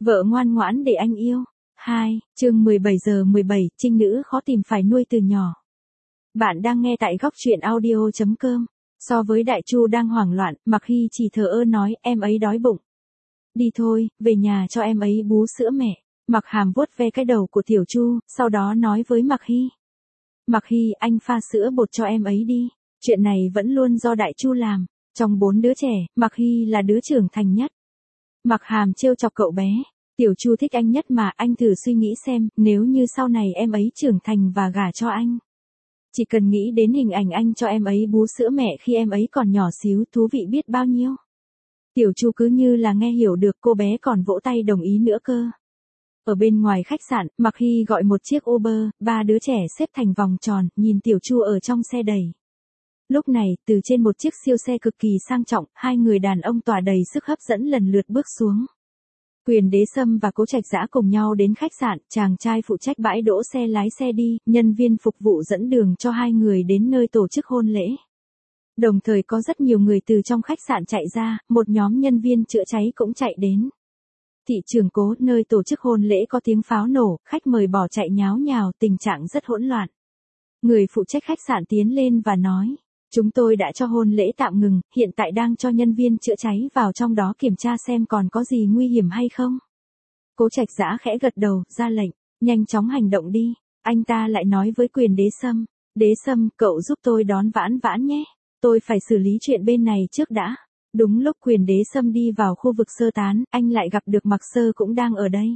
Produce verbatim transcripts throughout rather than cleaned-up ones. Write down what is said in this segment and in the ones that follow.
Vợ ngoan ngoãn để anh yêu. hai, chương mười bảy giờ mười bảy, trinh nữ khó tìm phải nuôi từ nhỏ. Bạn đang nghe tại góc truyện audio chấm com. So với Đại Chu đang hoảng loạn, Mạc Hy chỉ thờ ơ nói, em ấy đói bụng. Đi thôi, về nhà cho em ấy bú sữa mẹ. Mạc Hàm vuốt ve cái đầu của Tiểu Chu, sau đó nói với Mạc Hy. Mạc Hy, anh pha sữa bột cho em ấy đi. Chuyện này vẫn luôn do Đại Chu làm. Trong bốn đứa trẻ, Mạc Hy là đứa trưởng thành nhất. Mạc Hàm trêu chọc cậu bé. Tiểu Chu thích anh nhất mà, anh thử suy nghĩ xem, nếu như sau này em ấy trưởng thành và gả cho anh. Chỉ cần nghĩ đến hình ảnh anh cho em ấy bú sữa mẹ khi em ấy còn nhỏ xíu, thú vị biết bao nhiêu. Tiểu Chu cứ như là nghe hiểu được, cô bé còn vỗ tay đồng ý nữa cơ. Ở bên ngoài khách sạn, Mạc Hy gọi một chiếc Uber, ba đứa trẻ xếp thành vòng tròn, nhìn Tiểu Chu ở trong xe đầy. Lúc này, từ trên một chiếc siêu xe cực kỳ sang trọng, hai người đàn ông tỏa đầy sức hấp dẫn lần lượt bước xuống. Quyền Đế Sâm và Cố Trạch Dã cùng nhau đến khách sạn, chàng trai phụ trách bãi đỗ xe lái xe đi, nhân viên phục vụ dẫn đường cho hai người đến nơi tổ chức hôn lễ. Đồng thời có rất nhiều người từ trong khách sạn chạy ra, một nhóm nhân viên chữa cháy cũng chạy đến. Thị trường Cố, nơi tổ chức hôn lễ có tiếng pháo nổ, khách mời bỏ chạy nháo nhào, tình trạng rất hỗn loạn. Người phụ trách khách sạn tiến lên và nói. Chúng tôi đã cho hôn lễ tạm ngừng, hiện tại đang cho nhân viên chữa cháy vào trong đó kiểm tra xem còn có gì nguy hiểm hay không. Cố Trạch Dã khẽ gật đầu, ra lệnh, nhanh chóng hành động đi. Anh ta lại nói với Quyền Đế Sâm, Đế Sâm, cậu giúp tôi đón Vãn Vãn nhé. Tôi phải xử lý chuyện bên này trước đã. Đúng lúc Quyền Đế Sâm đi vào khu vực sơ tán, anh lại gặp được Mạc Sơ cũng đang ở đây.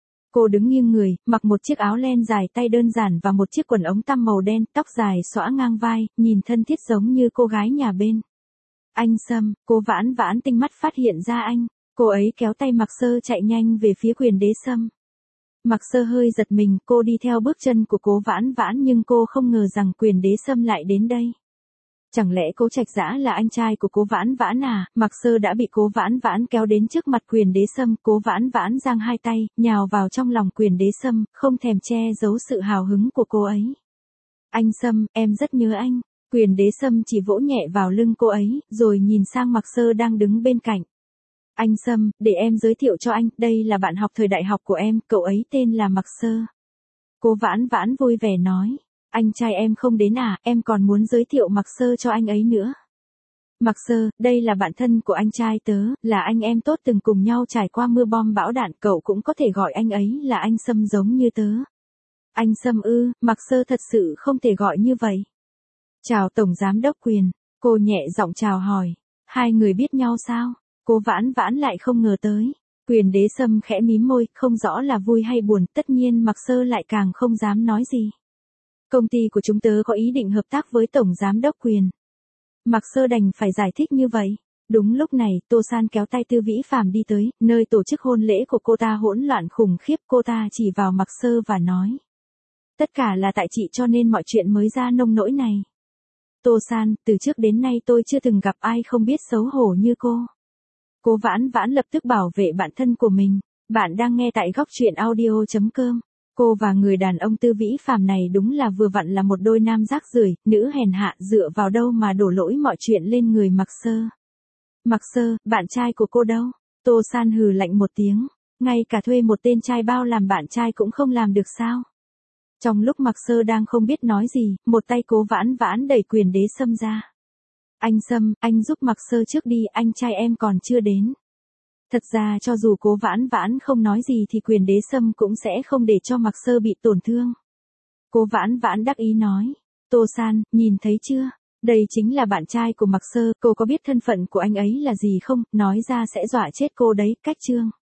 Cô đứng nghiêng người, mặc một chiếc áo len dài tay đơn giản và một chiếc quần ống tăm màu đen, tóc dài xõa ngang vai, nhìn thân thiết giống như cô gái nhà bên. Anh Sâm, cô Vãn Vãn tinh mắt phát hiện ra anh, cô ấy kéo tay Mạc Sơ chạy nhanh về phía Quyền Đế Sâm. Mạc Sơ hơi giật mình, cô đi theo bước chân của Cố Vãn Vãn nhưng cô không ngờ rằng Quyền Đế Sâm lại đến đây. Chẳng lẽ Cố Trạch Dã là anh trai của Cố Vãn Vãn à? Mạc Sơ đã bị Cố Vãn Vãn kéo đến trước mặt Quyền Đế Sâm, Cố Vãn Vãn giang hai tay, nhào vào trong lòng Quyền Đế Sâm, không thèm che giấu sự hào hứng của cô ấy. Anh Sâm, em rất nhớ anh. Quyền Đế Sâm chỉ vỗ nhẹ vào lưng cô ấy, rồi nhìn sang Mạc Sơ đang đứng bên cạnh. Anh Sâm, để em giới thiệu cho anh, đây là bạn học thời đại học của em, cậu ấy tên là Mạc Sơ. Cố Vãn Vãn vui vẻ nói. Anh trai em không đến à, em còn muốn giới thiệu Mạc Sơ cho anh ấy nữa. Mạc Sơ, đây là bạn thân của anh trai tớ, là anh em tốt từng cùng nhau trải qua mưa bom bão đạn, cậu cũng có thể gọi anh ấy là anh Sâm giống như tớ. Anh Sâm ư, Mạc Sơ thật sự không thể gọi như vậy. Chào Tổng Giám đốc Quyền, cô nhẹ giọng chào hỏi, hai người biết nhau sao? Cố Vãn Vãn lại không ngờ tới. Quyền Đế Sâm khẽ mím môi, không rõ là vui hay buồn, tất nhiên Mạc Sơ lại càng không dám nói gì. Công ty của chúng tớ có ý định hợp tác với Tổng Giám đốc Quyền. Mạc Sơ đành phải giải thích như vậy. Đúng lúc này, Tô San kéo tay Tư Vĩ Phàm đi tới, nơi tổ chức hôn lễ của cô ta hỗn loạn khủng khiếp, cô ta chỉ vào Mạc Sơ và nói. Tất cả là tại chị cho nên mọi chuyện mới ra nông nỗi này. Tô San, từ trước đến nay tôi chưa từng gặp ai không biết xấu hổ như cô. Cố Vãn Vãn lập tức bảo vệ bản thân của mình. Bạn đang nghe tại góc truyện audio chấm com. Cô và người đàn ông Tư Vĩ Phàm này đúng là vừa vặn là một đôi nam rác rưởi, nữ hèn hạ, dựa vào đâu mà đổ lỗi mọi chuyện lên người Mạc Sơ. Mạc Sơ, bạn trai của cô đâu? Tô San hừ lạnh một tiếng, ngay cả thuê một tên trai bao làm bạn trai cũng không làm được sao? Trong lúc Mạc Sơ đang không biết nói gì, một tay Cố Vãn Vãn đẩy Quyền Đế Sâm ra. Anh Sâm, anh giúp Mạc Sơ trước đi, anh trai em còn chưa đến. Thật ra cho dù Cố Vãn Vãn không nói gì thì Quyền Đế Sâm cũng sẽ không để cho Mạc Sơ bị tổn thương. Cố Vãn Vãn đắc ý nói. Tô San, nhìn thấy chưa? Đây chính là bạn trai của Mạc Sơ, cô có biết thân phận của anh ấy là gì không? Nói ra sẽ dọa chết cô đấy, cách chương.